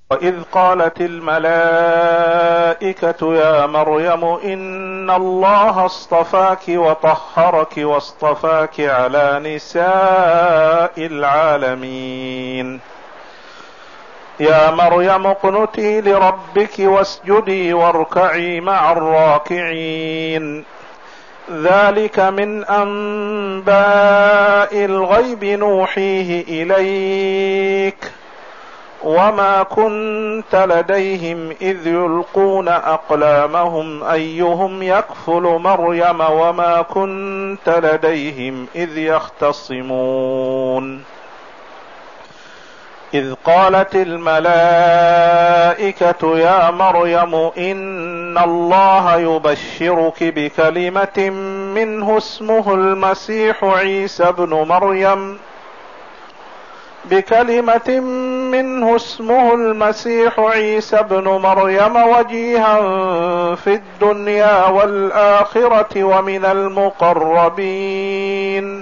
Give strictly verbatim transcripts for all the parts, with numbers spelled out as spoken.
وإذ قالت الملائكة يا مريم إن الله اصطفاك وطهرك واصطفاك على نساء العالمين يا مريم اقنتي لربك واسجدي واركعي مع الراكعين ذلك من أنباء الغيب نوحيه إليك وما كنت لديهم إذ يلقون أقلامهم أيهم يكفل مريم وما كنت لديهم إذ يختصمون إذ قالت الملائكة يا مريم إن الله يبشرك بكلمة منه اسمه المسيح عيسى ابن مريم بكلمة منه اسمه المسيح عيسى ابن مريم وجيها في الدنيا والآخرة ومن المقربين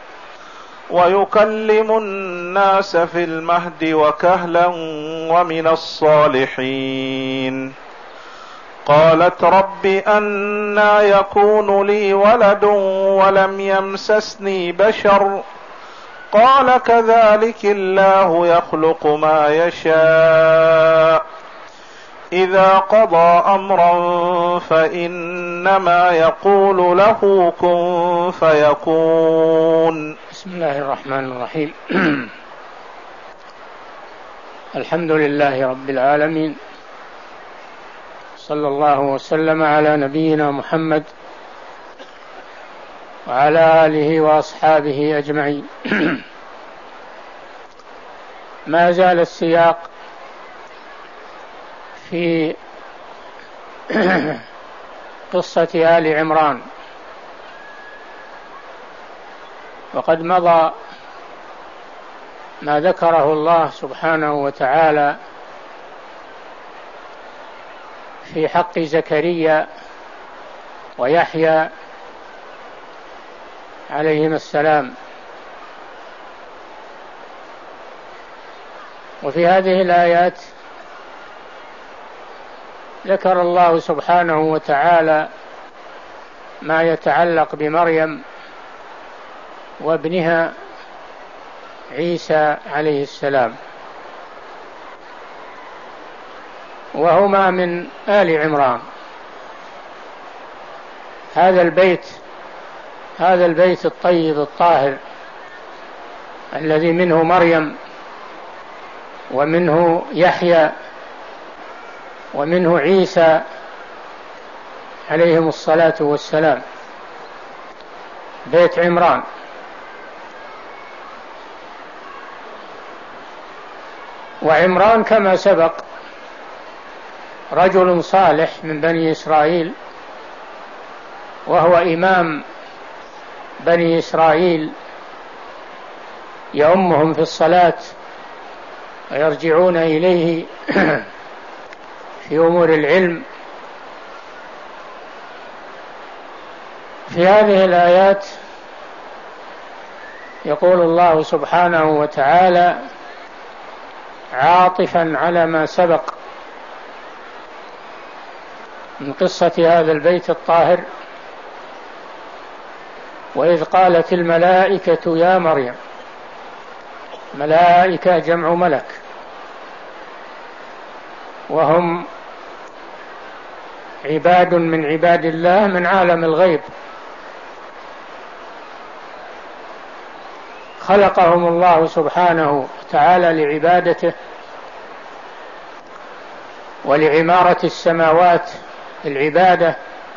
ويكلم الناس في المهد وكهلا ومن الصالحين قالت رب أنى يكون لي ولد ولم يمسسني بشر قال كذلك الله يخلق ما يشاء إذا قضى أمرا فإنما يقول له كن فيكون. بسم الله الرحمن الرحيم. الحمد لله رب العالمين، صلى الله وسلم على نبينا محمد وعلى آله وأصحابه أجمعين. ما زال السياق في قصة آل عمران، وقد مضى ما ذكره الله سبحانه وتعالى في حق زكريا ويحيى عليهما السلام. وفي هذه الآيات ذكر الله سبحانه وتعالى ما يتعلق بمريم وابنها عيسى عليه السلام، وهما من آل عمران. هذا البيت هذا البيت الطيب الطاهر الذي منه مريم ومنه يحيى ومنه عيسى عليهم الصلاة والسلام، بيت عمران. وعمران كما سبق رجل صالح من بني إسرائيل، وهو إمام بني إسرائيل، يؤمهم في الصلاة ويرجعون إليه في أمور العلم. في هذه الآيات يقول الله سبحانه وتعالى عاطفا على ما سبق من قصة هذا البيت الطاهر: وإذ قالت الملائكة يا مريم. ملائكة جمع ملك، وهم عباد من عباد الله من عالم الغيب، خلقهم الله سبحانه وتعالى لعبادته ولعمارة السماوات العبادة،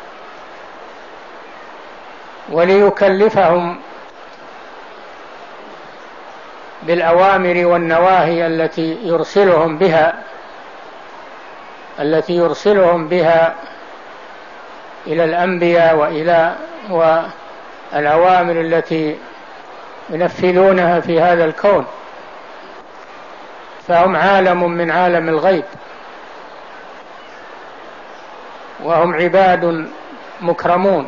وليكلفهم بالأوامر والنواهي التي يرسلهم بها التي يرسلهم بها إلى الأنبياء وإلى والأوامر التي ينفذونها في هذا الكون. فهم عالم من عالم الغيب، وهم عباد مكرمون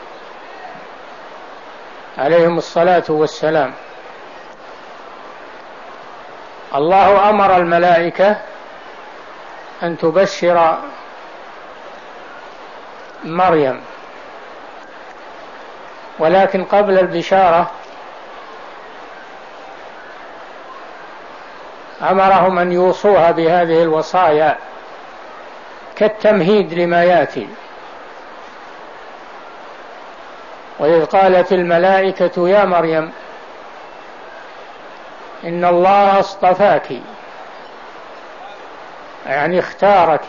عليهم الصلاة والسلام. الله أمر الملائكة أن تبشر مريم، ولكن قبل البشارة أمرهم أن يوصوها بهذه الوصايا كالتمهيد لما يأتي. وإذ قالت الملائكة يا مريم إن الله اصطفاك، يعني اختارك.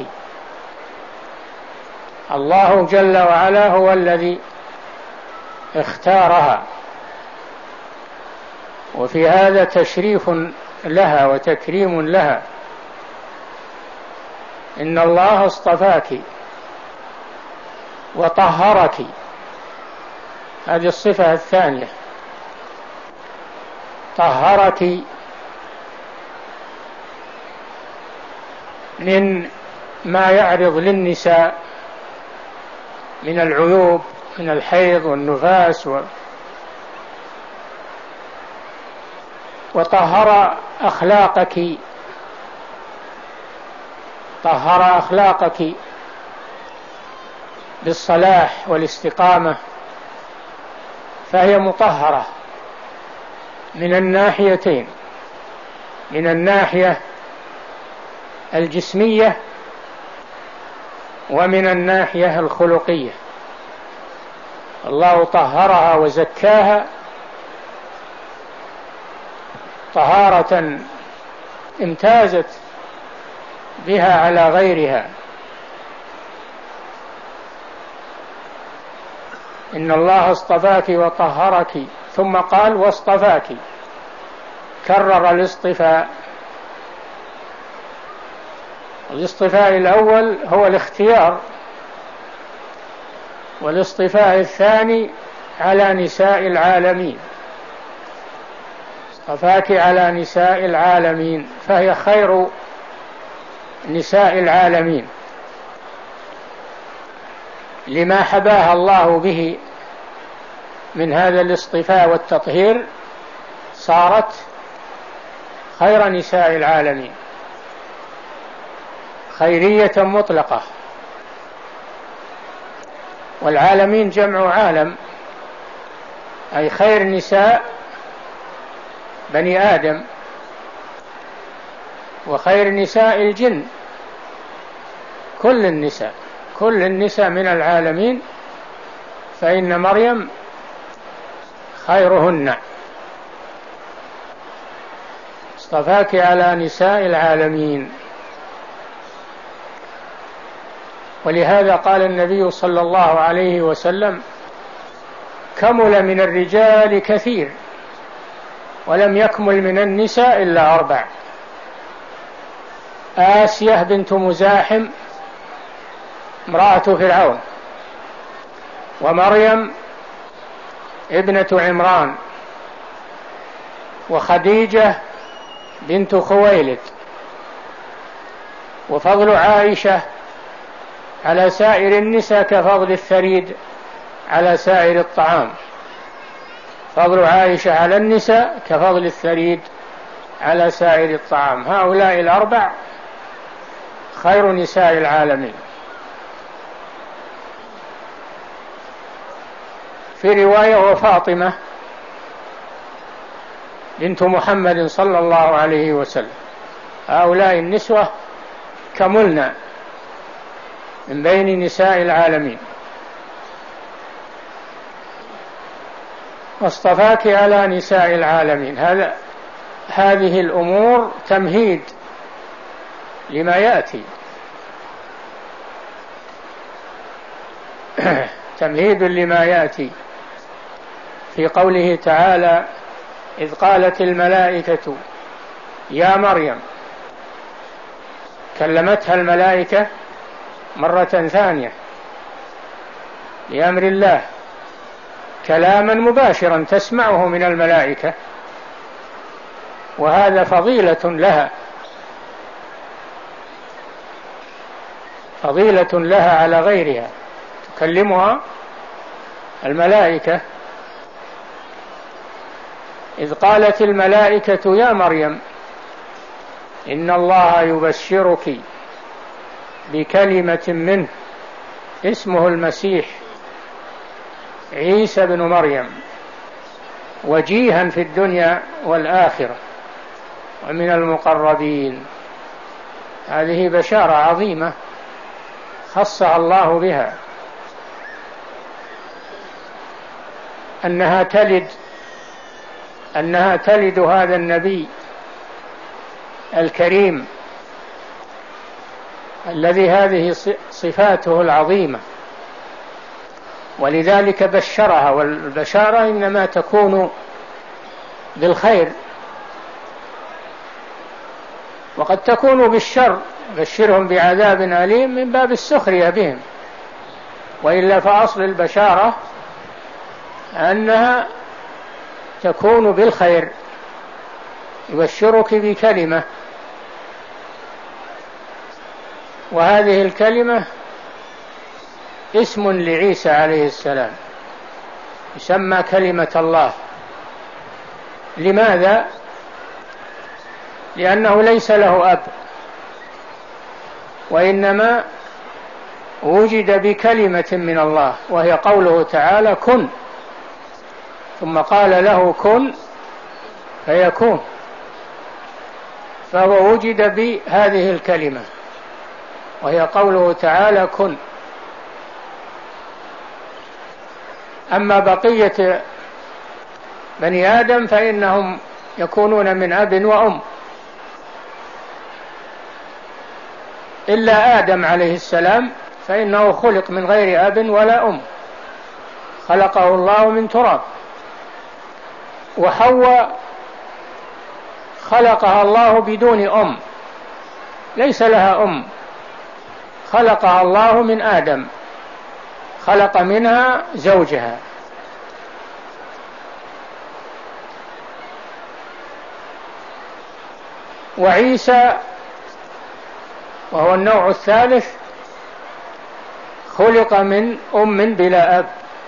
الله جل وعلا هو الذي اختارها، وفي هذا تشريف لها وتكريم لها. إن الله اصطفاك وطهرك، هذه الصفة الثانية، طهرك من ما يعرض للنساء من العيوب، من الحيض والنفاس و... وطهر أخلاقك، طهر أخلاقك بالصلاح والاستقامة، فهي مطهرة من الناحيتين، من الناحية الجسمية ومن الناحية الخلقية. الله طهرها وزكاها طهارة امتازت بها على غيرها. إن الله اصطفاك وطهرك، ثم قال واصطفاك، كرر الاصطفاء. الاصطفاء الأول هو الاختيار، والاصطفاء الثاني على نساء العالمين. اصطفاك على نساء العالمين، فهي خير نساء العالمين لما حباها الله به من هذا الاصطفاء والتطهير، صارت خير نساء العالمين، خيرية مطلقة. والعالمين جمع عالم، أي خير نساء بني آدم وخير نساء الجن، كل النساء، كل النساء من العالمين، فإن مريم خيرهن. اصطفاك على نساء العالمين. ولهذا قال النبي صلى الله عليه وسلم كمل من الرجال كثير ولم يكمل من النساء إلا أربع: آسية بنت مزاحم امرأة فرعون، ومريم ابنة عمران، وخديجة بنت خويلد. وفضل عائشة على سائر النساء كفضل الثريد على سائر الطعام. فضل عائشة على النساء كفضل الثريد على سائر الطعام. هؤلاء الأربع خير نساء العالمين. في رواية وفاطمة بنت محمد صلى الله عليه وسلم. هؤلاء النسوة كملنا من بين نساء العالمين. واصطفاك على نساء العالمين، هذا هذه الأمور تمهيد لما يأتي، تمهيد لما يأتي. في قوله تعالى إذ قالت الملائكة يا مريم، كلمتها الملائكة مرة ثانية بأمر الله، كلاما مباشرا تسمعه من الملائكة، وهذا فضيلة لها، فضيلة لها على غيرها، تكلمها الملائكة. إذ قالت الملائكة يا مريم إن الله يبشرك بكلمة منه اسمه المسيح عيسى بن مريم، وجيها في الدنيا والآخرة ومن المقربين. هذه بشارة عظيمة خصها الله بها، أنها تلد أنها تلد هذا النبي الكريم الذي هذه صفاته العظيمة، ولذلك بشرها. والبشارة إنما تكون بالخير وقد تكون بالشر، بشرهم بعذاب أليم من باب السخرية بهم، وإلا فأصل البشارة أنها تكون بالخير، يبشرك بكلمة، وهذه الكلمة اسم لعيسى عليه السلام، يسمى كلمة الله. لماذا؟ لأنه ليس له أب، وإنما وجد بكلمة من الله، وهي قوله تعالى كن، ثم قال له كن فيكون، فهو وجد بهذه الكلمة وهي قوله تعالى كن. أما بقية بني آدم فإنهم يكونون من أب وأم، إلا آدم عليه السلام فإنه خلق من غير أب ولا أم، خلقه الله من تراب. وحواء خلقها الله بدون أم، ليس لها أم، خلقها الله من آدم، خلق منها زوجها. وعيسى وهو النوع الثالث خلق من أم بلا أب،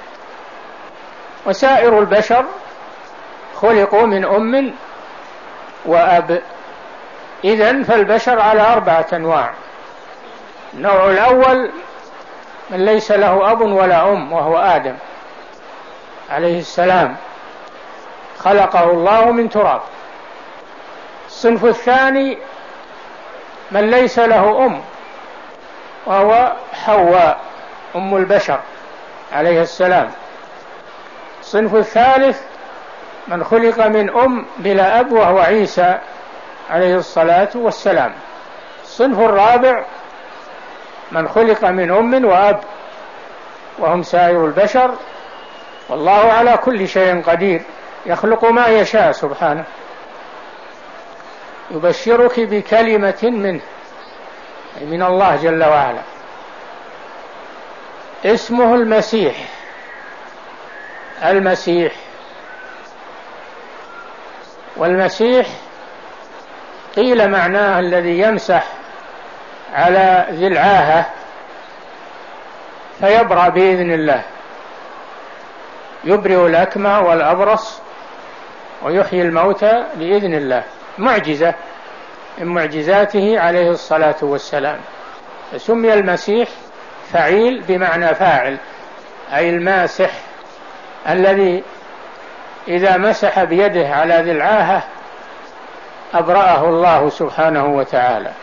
وسائر البشر خلقوا من أم وأب. إذن فالبشر على أربعة أنواع. النوع الأول من ليس له أب ولا أم، وهو آدم عليه السلام، خلقه الله من تراب. الصنف الثاني من ليس له أم، وهو حواء أم البشر عليه السلام. الصنف الثالث من خلق من أم بلا أب، وهو عيسى عليه الصلاة والسلام. الصنف الرابع من خلق من أم وأب، وهم سائر البشر، والله على كل شيء قدير، يخلق ما يشاء سبحانه. يبشرك بكلمة منه، أي من الله جل وعلا، اسمه المسيح. المسيح، والمسيح قيل معناه الذي يمسح على ذي العاهة فيبرأ بإذن الله، يبرئ الأكمه والأبرص ويحيي الموتى بإذن الله، معجزة من معجزاته عليه الصلاة والسلام. فسمي المسيح فعيل بمعنى فاعل، أي الماسح الذي إذا مسح بيده على ذي العاهة أبرأه الله سبحانه وتعالى.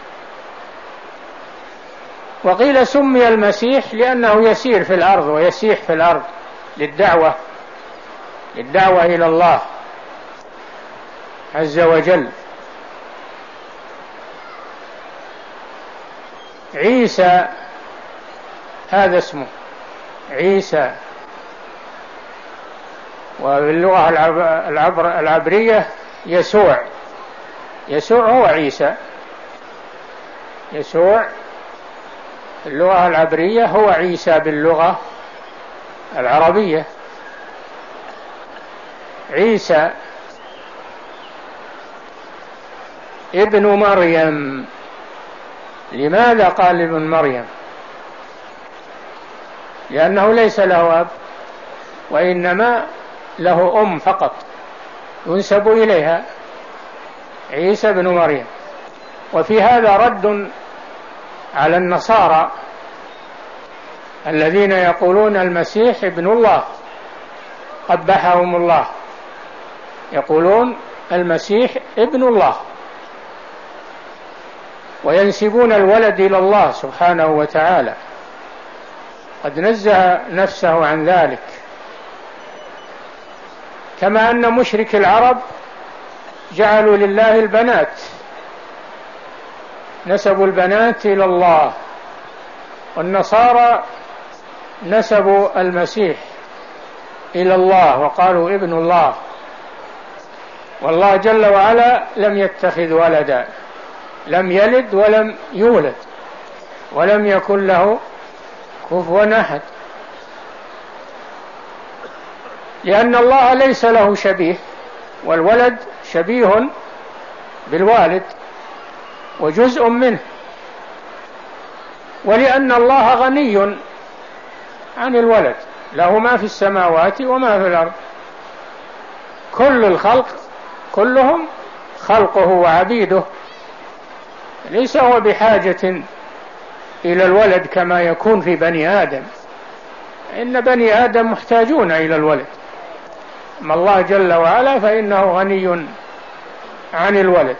وقيل سمي المسيح لأنه يسير في الأرض ويسيح في الأرض للدعوة للدعوة إلى الله عز وجل. عيسى هذا اسمه عيسى، وباللغة العبر العبرية يسوع. يسوع هو عيسى، يسوع اللغة العبرية هو عيسى باللغة العربية. عيسى ابن مريم. لماذا قال ابن مريم؟ لأنه ليس له أب، وإنما له أم فقط ينسب إليها، عيسى بن مريم. وفي هذا رد على النصارى الذين يقولون المسيح ابن الله قبحهم الله، يقولون المسيح ابن الله وينسبون الولد إلى الله سبحانه وتعالى، قد نزه نفسه عن ذلك. كما أن مشرك العرب جعلوا لله البنات، نسبوا البنات إلى الله، والنصارى نسبوا المسيح إلى الله وقالوا ابن الله، والله جل وعلا لم يتخذ ولدا، لم يلد ولم يولد ولم يكن له كفوا أحد، لأن الله ليس له شبيه، والولد شبيه بالوالد وجزء منه، ولأن الله غني عن الولد، له ما في السماوات وما في الأرض، كل الخلق كلهم خلقه وعبيده، ليس هو بحاجة إلى الولد كما يكون في بني آدم، إن بني آدم محتاجون إلى الولد، أما الله جل وعلا فإنه غني عن الولد،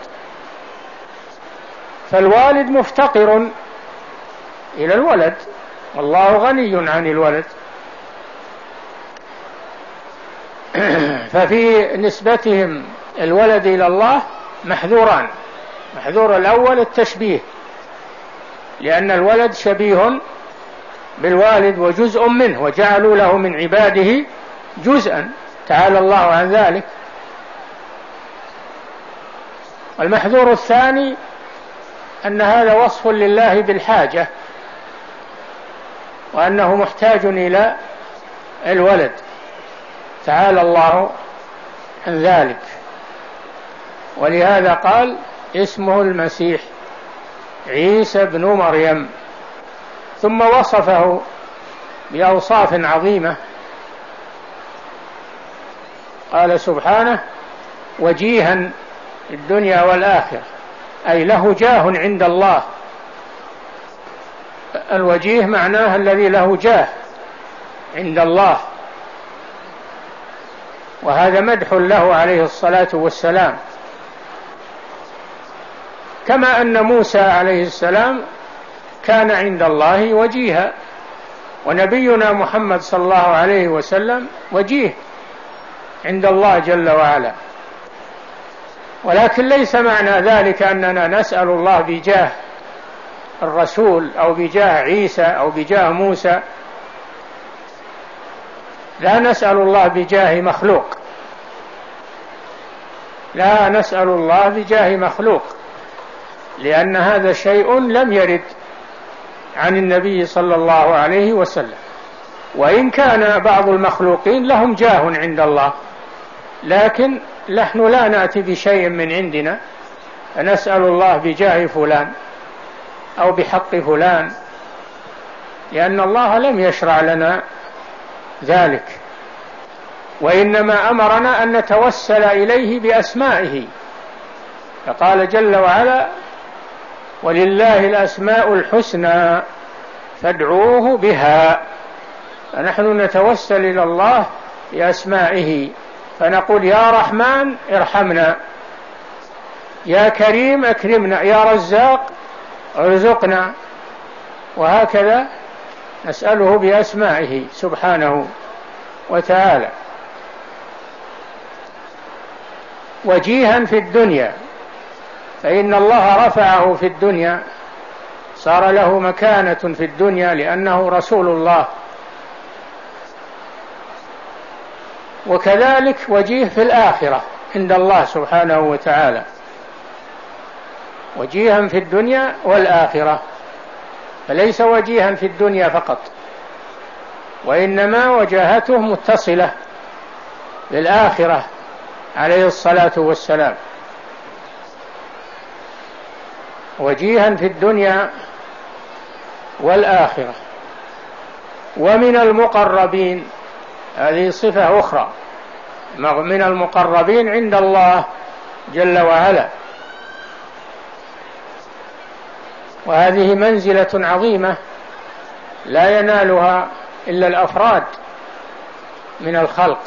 فالوالد مفتقر إلى الولد والله غني عن الولد. ففي نسبتهم الولد إلى الله محذوران، محذور الأول التشبيه، لأن الولد شبيه بالوالد وجزء منه، وجعلوا له من عباده جزءا، تعالى الله عن ذلك. والمحذور الثاني أن هذا وصف لله بالحاجة، وأنه محتاج إلى الولد، تعالى الله عن ذلك. ولهذا قال اسمه المسيح عيسى بن مريم، ثم وصفه بأوصاف عظيمة، قال سبحانه وجيها في الدنيا والآخرة، أي له جاه عند الله. الوجيه معناه الذي له جاه عند الله، وهذا مدح له عليه الصلاة والسلام، كما أن موسى عليه السلام كان عند الله وجيها، ونبينا محمد صلى الله عليه وسلم وجيه عند الله جل وعلا. ولكن ليس معنى ذلك أننا نسأل الله بجاه الرسول أو بجاه عيسى أو بجاه موسى، لا نسأل الله بجاه مخلوق، لا نسأل الله بجاه مخلوق، لأن هذا شيء لم يرد عن النبي صلى الله عليه وسلم، وإن كان بعض المخلوقين لهم جاه عند الله، لكن نحن لا نأتي بشيء من عندنا نسأل الله بجاه فلان أو بحق فلان، لأن الله لم يشرع لنا ذلك، وإنما أمرنا أن نتوسل إليه بأسمائه، فقال جل وعلا ولله الأسماء الحسنى فادعوه بها، فنحن نتوسل إلى الله بأسمائه، فنقول يا رحمن ارحمنا، يا كريم أكرمنا، يا رزاق ارزقنا، وهكذا نسأله بأسمائه سبحانه وتعالى. وجيها في الدنيا، فإن الله رفعه في الدنيا، صار له مكانة في الدنيا لأنه رسول الله، وكذلك وجيه في الآخرة عند الله سبحانه وتعالى، وجيها في الدنيا والآخرة، فليس وجيها في الدنيا فقط، وإنما وجاهته متصلة بالآخرة عليه الصلاة والسلام، وجيها في الدنيا والآخرة. ومن المقربين، هذه صفة أخرى، من المقربين عند الله جل وعلا. وهذه منزلة عظيمة لا ينالها إلا الأفراد من الخلق،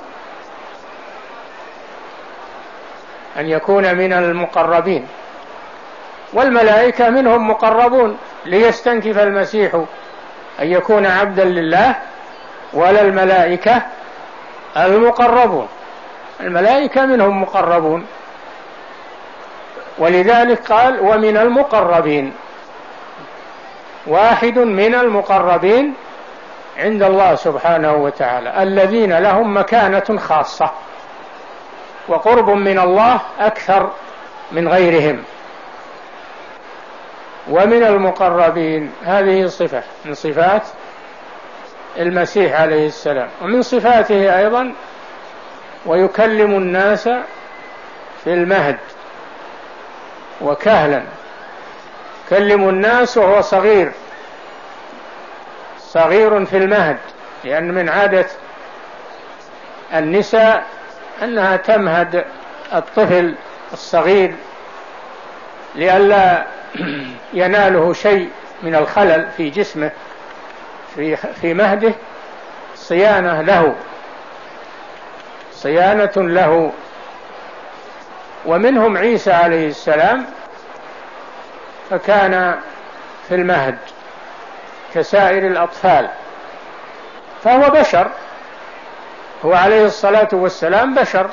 أن يكون من المقربين. والملائكة منهم مقربون، ليستنكف المسيح أن يكون عبدا لله ولا الملائكة المقربون، الملائكة منهم مقربون، ولذلك قال ومن المقربين، واحد من المقربين عند الله سبحانه وتعالى الذين لهم مكانة خاصة وقرب من الله أكثر من غيرهم. ومن المقربين هذه صفة من صفات المسيح عليه السلام. ومن صفاته أيضا ويكلم الناس في المهد وكهلا، يكلم الناس وهو صغير صغير في المهد، لأن من عادة النساء أنها تمهد الطفل الصغير لئلا يناله شيء من الخلل في جسمه في في مهده، صيانة له صيانة له. ومنهم عيسى عليه السلام، فكان في المهد كسائر الأطفال، فهو بشر، هو عليه الصلاة والسلام بشر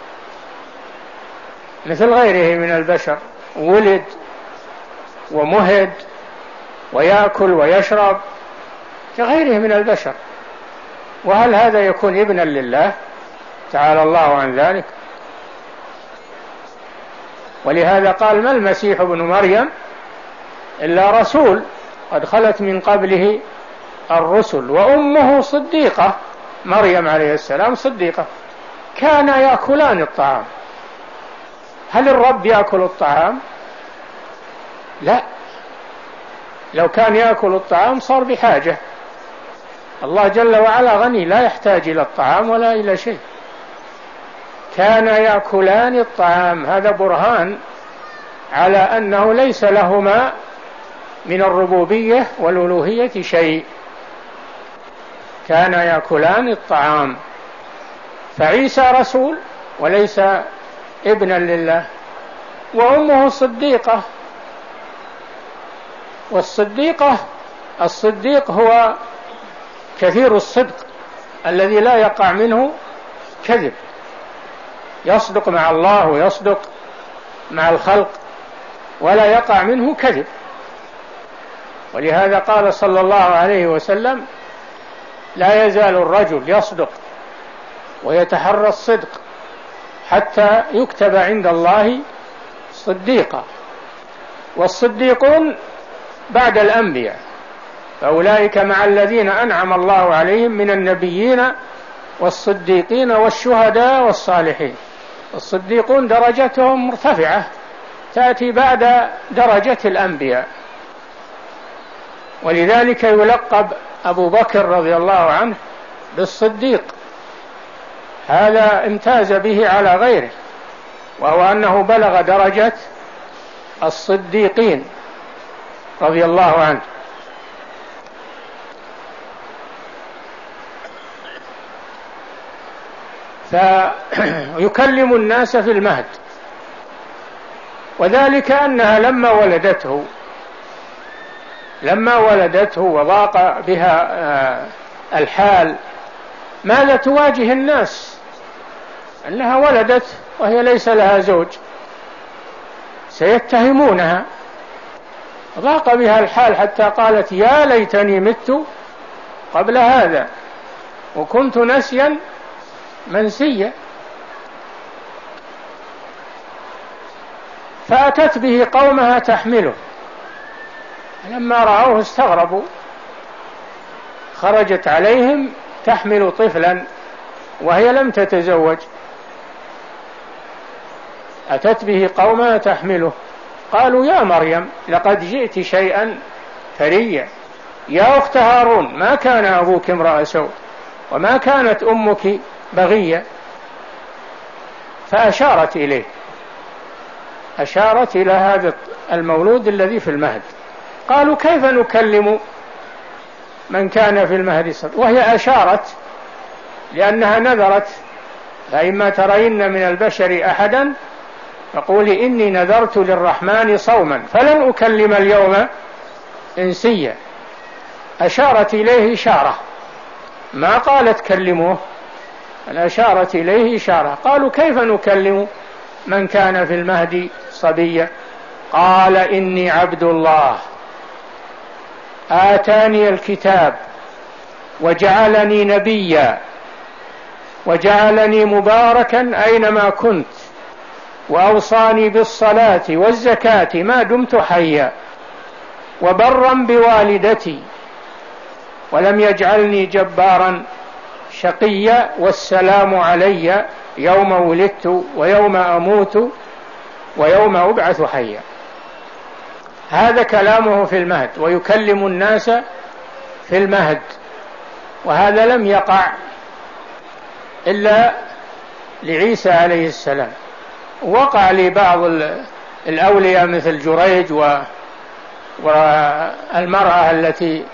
مثل غيره من البشر، ولد ومهد ويأكل ويشرب كغيره من البشر. وهل هذا يكون ابنا لله؟ تعالى الله عن ذلك. ولهذا قال ما المسيح ابن مريم إلا رسول قد خلت من قبله الرسل وأمه صديقة، مريم عليه السلام صديقة، كانا يأكلان الطعام. هل الرب يأكل الطعام؟ لا، لو كان يأكل الطعام صار بحاجة. الله جل وعلا غني لا يحتاج إلى الطعام ولا إلى شيء. كان يأكلان الطعام، هذا برهان على أنه ليس لهما من الربوبية والألوهية شيء. كان يأكلان الطعام. فعيسى رسول وليس ابنا لله، وأمه صديقة. والصديقة الصديق هو كثير الصدق الذي لا يقع منه كذب، يصدق مع الله ويصدق مع الخلق ولا يقع منه كذب. ولهذا قال صلى الله عليه وسلم لا يزال الرجل يصدق ويتحرى الصدق حتى يكتب عند الله صديقا. والصديقون بعد الأنبياء، فأولئك مع الذين أنعم الله عليهم من النبيين والصديقين والشهداء والصالحين. الصديقون درجتهم مرتفعة تأتي بعد درجة الأنبياء، ولذلك يلقب أبو بكر رضي الله عنه بالصديق. هذا امتاز به على غيره، وهو أنه بلغ درجة الصديقين رضي الله عنه. فيكلم الناس في المهد، وذلك أنها لما ولدته لما ولدته وضاق بها الحال ماذا تواجه الناس؟ أنها ولدت وهي ليس لها زوج، سيتهمونها. ضاق بها الحال حتى قالت يا ليتني مت قبل هذا وكنت نسيا منسيا. فأتت به قومها تحمله، لما رأوه استغربوا، خرجت عليهم تحمل طفلا وهي لم تتزوج. أتت به قومها تحمله، قالوا يا مريم لقد جئت شيئا فريا، يا أخت هارون ما كان أبوك امرأ سوء وما كانت أمك بغية. فأشارت إليه، أشارت إلى هذا المولود الذي في المهد، قالوا كيف نكلم من كان في المهد صبيا، وهي أشارت لأنها نذرت فإما ترين من البشر أحدا فقولي إني نذرت للرحمن صوما فلن أكلم اليوم إنسيا. أشارت إليه إشارة، ما قالت كلموه، أشارت إليه إشارة. قالوا كيف نكلم من كان في المهد صبيا؟ قال إني عبد الله آتاني الكتاب وجعلني نبيا وجعلني مباركا أينما كنت وأوصاني بالصلاة والزكاة ما دمت حيا وبرا بوالدتي ولم يجعلني جبارا شقيا والسلام علي يوم ولدت ويوم أموت ويوم أبعث حيا. هذا كلامه في المهد، ويكلم الناس في المهد، وهذا لم يقع إلا لعيسى عليه السلام، وقع لبعض الأولياء مثل جريج والمرأة التي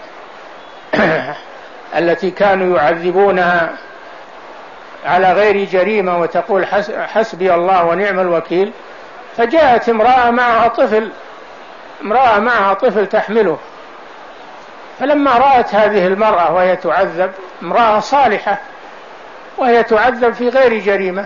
التي كانوا يعذبونها على غير جريمة وتقول حسبي الله ونعم الوكيل، فجاءت امرأة معها طفل امرأة معها طفل تحمله، فلما رأت هذه المرأة وهي تعذب، امرأة صالحة وهي تعذب في غير جريمة،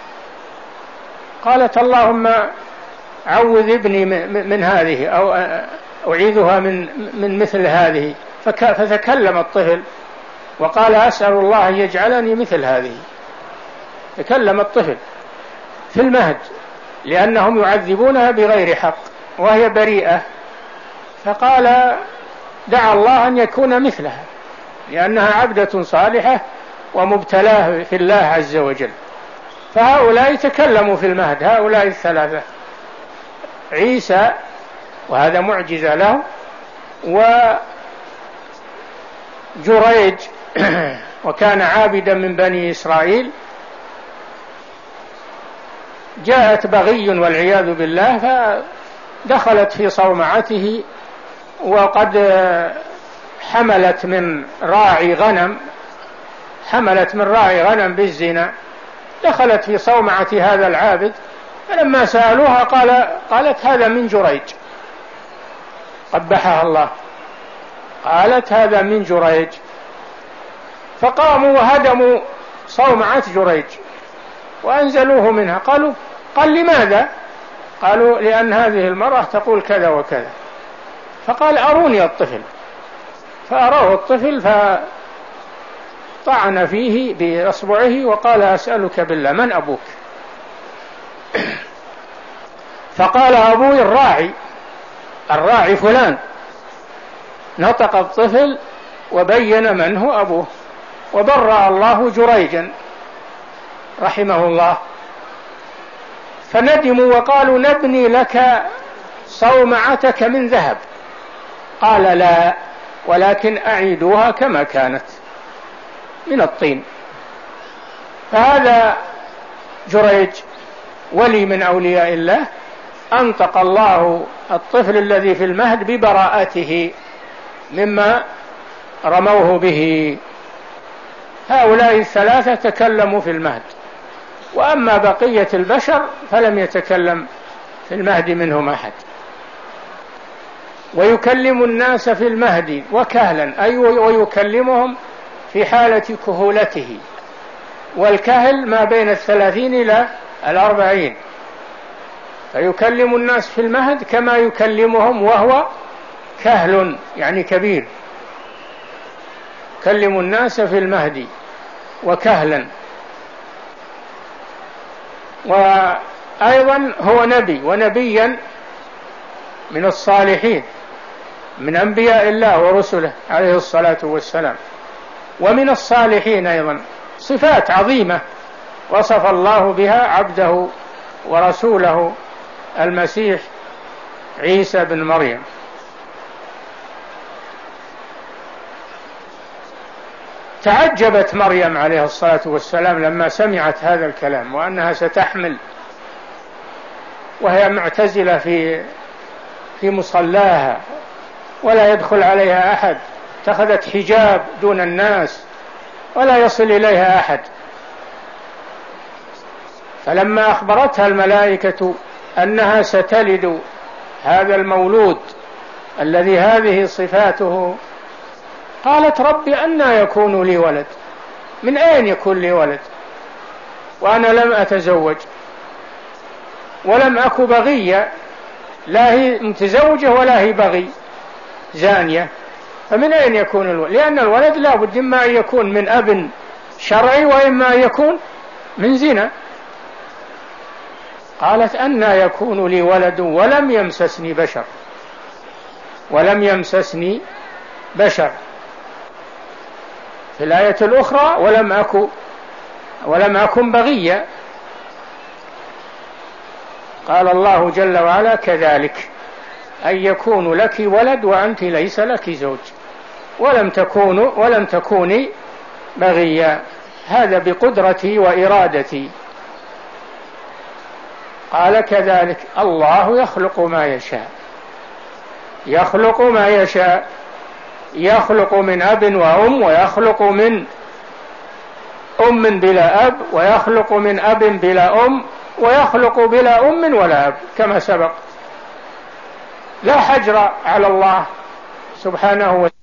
قالت اللهم عوذ ابني من هذه أو أعيذها من من مثل هذه، فتكلم الطفل وقال أسأل الله أن يجعلني مثل هذه. تكلم الطفل في المهد لأنهم يعذبونها بغير حق وهي بريئة، فقال دعا الله أن يكون مثلها لأنها عبدة صالحة ومبتلاه في الله عز وجل. فهؤلاء تكلموا في المهد، هؤلاء الثلاثة، عيسى وهذا معجزة له، وجريج وكان عابدا من بني إسرائيل، جاءت بغي والعياذ بالله فدخلت في صومعته وقد حملت من راعي غنم حملت من راعي غنم بالزنا، دخلت في صومعة هذا العابد، فلما سألوها قال قالت هذا من جريج، قبحها الله، قالت هذا من جريج. فقاموا وهدموا صومعة جريج وأنزلوه منها. قالوا قال لماذا؟ قالوا لأن هذه المرأة تقول كذا وكذا. فقال أروني الطفل، فأراه الطفل فطعن فيه بأصبعه وقال أسألك بالله من أبوك؟ فقال أبوي الراعي الراعي فلان. نطق الطفل وبين من هو أبوه، وبرأ الله جريجا رحمه الله. فندموا وقالوا نبني لك صومعتك من ذهب. قال لا، ولكن أعيدوها كما كانت من الطين. فهذا جريج ولي من أولياء الله، أنطق الله الطفل الذي في المهد ببراءته مما رموه به. هؤلاء الثلاثة تكلموا في المهد، وأما بقية البشر فلم يتكلم في المهد منهم أحد. ويكلم الناس في المهد وكهلا، أي ويكلمهم في حالة كهولته، والكهل ما بين الثلاثين إلى الأربعين، فيكلم الناس في المهد كما يكلمهم وهو كهل يعني كبير. يكلم الناس في المهد وكهلا. وأيضا هو نبي، ونبيا من الصالحين من أنبياء الله ورسله عليه الصلاة والسلام، ومن الصالحين أيضا، صفات عظيمة وصف الله بها عبده ورسوله المسيح عيسى بن مريم. تعجبت مريم عليه الصلاة والسلام لما سمعت هذا الكلام، وأنها ستحمل وهي معتزلة في في مصلاها ولا يدخل عليها أحد، اتخذت حجاب دون الناس ولا يصل إليها أحد. فلما أخبرتها الملائكة أنها ستلد هذا المولود الذي هذه صفاته، قالت رب أنى يكون لي ولد، من أين يكون لي ولد وأنا لم أتزوج ولم أك بغية، لا هي متزوجة ولا هي بغي زانية، فمن أين يكون الولد؟ لأن الولد لا بد إما أن يكون من أب شرعي وإما أن يكون من زنا. قالت أنى يكون لي ولد ولم يمسسني بشر، ولم يمسسني بشر. في الآية الأخرى ولم أكن ولم أكن بغيا. قال الله جل وعلا كذلك أن يكون لك ولد وأنت ليس لك زوج ولم تكون ولم تكوني بغيا، هذا بقدرتي وإرادتي. قال كذلك الله يخلق ما يشاء، يخلق ما يشاء، يخلق من أب وأم، ويخلق من أم بلا أب، ويخلق من أب بلا أم، ويخلق بلا أم ولا أب كما سبق. لا حجر على الله سبحانه وتعالى.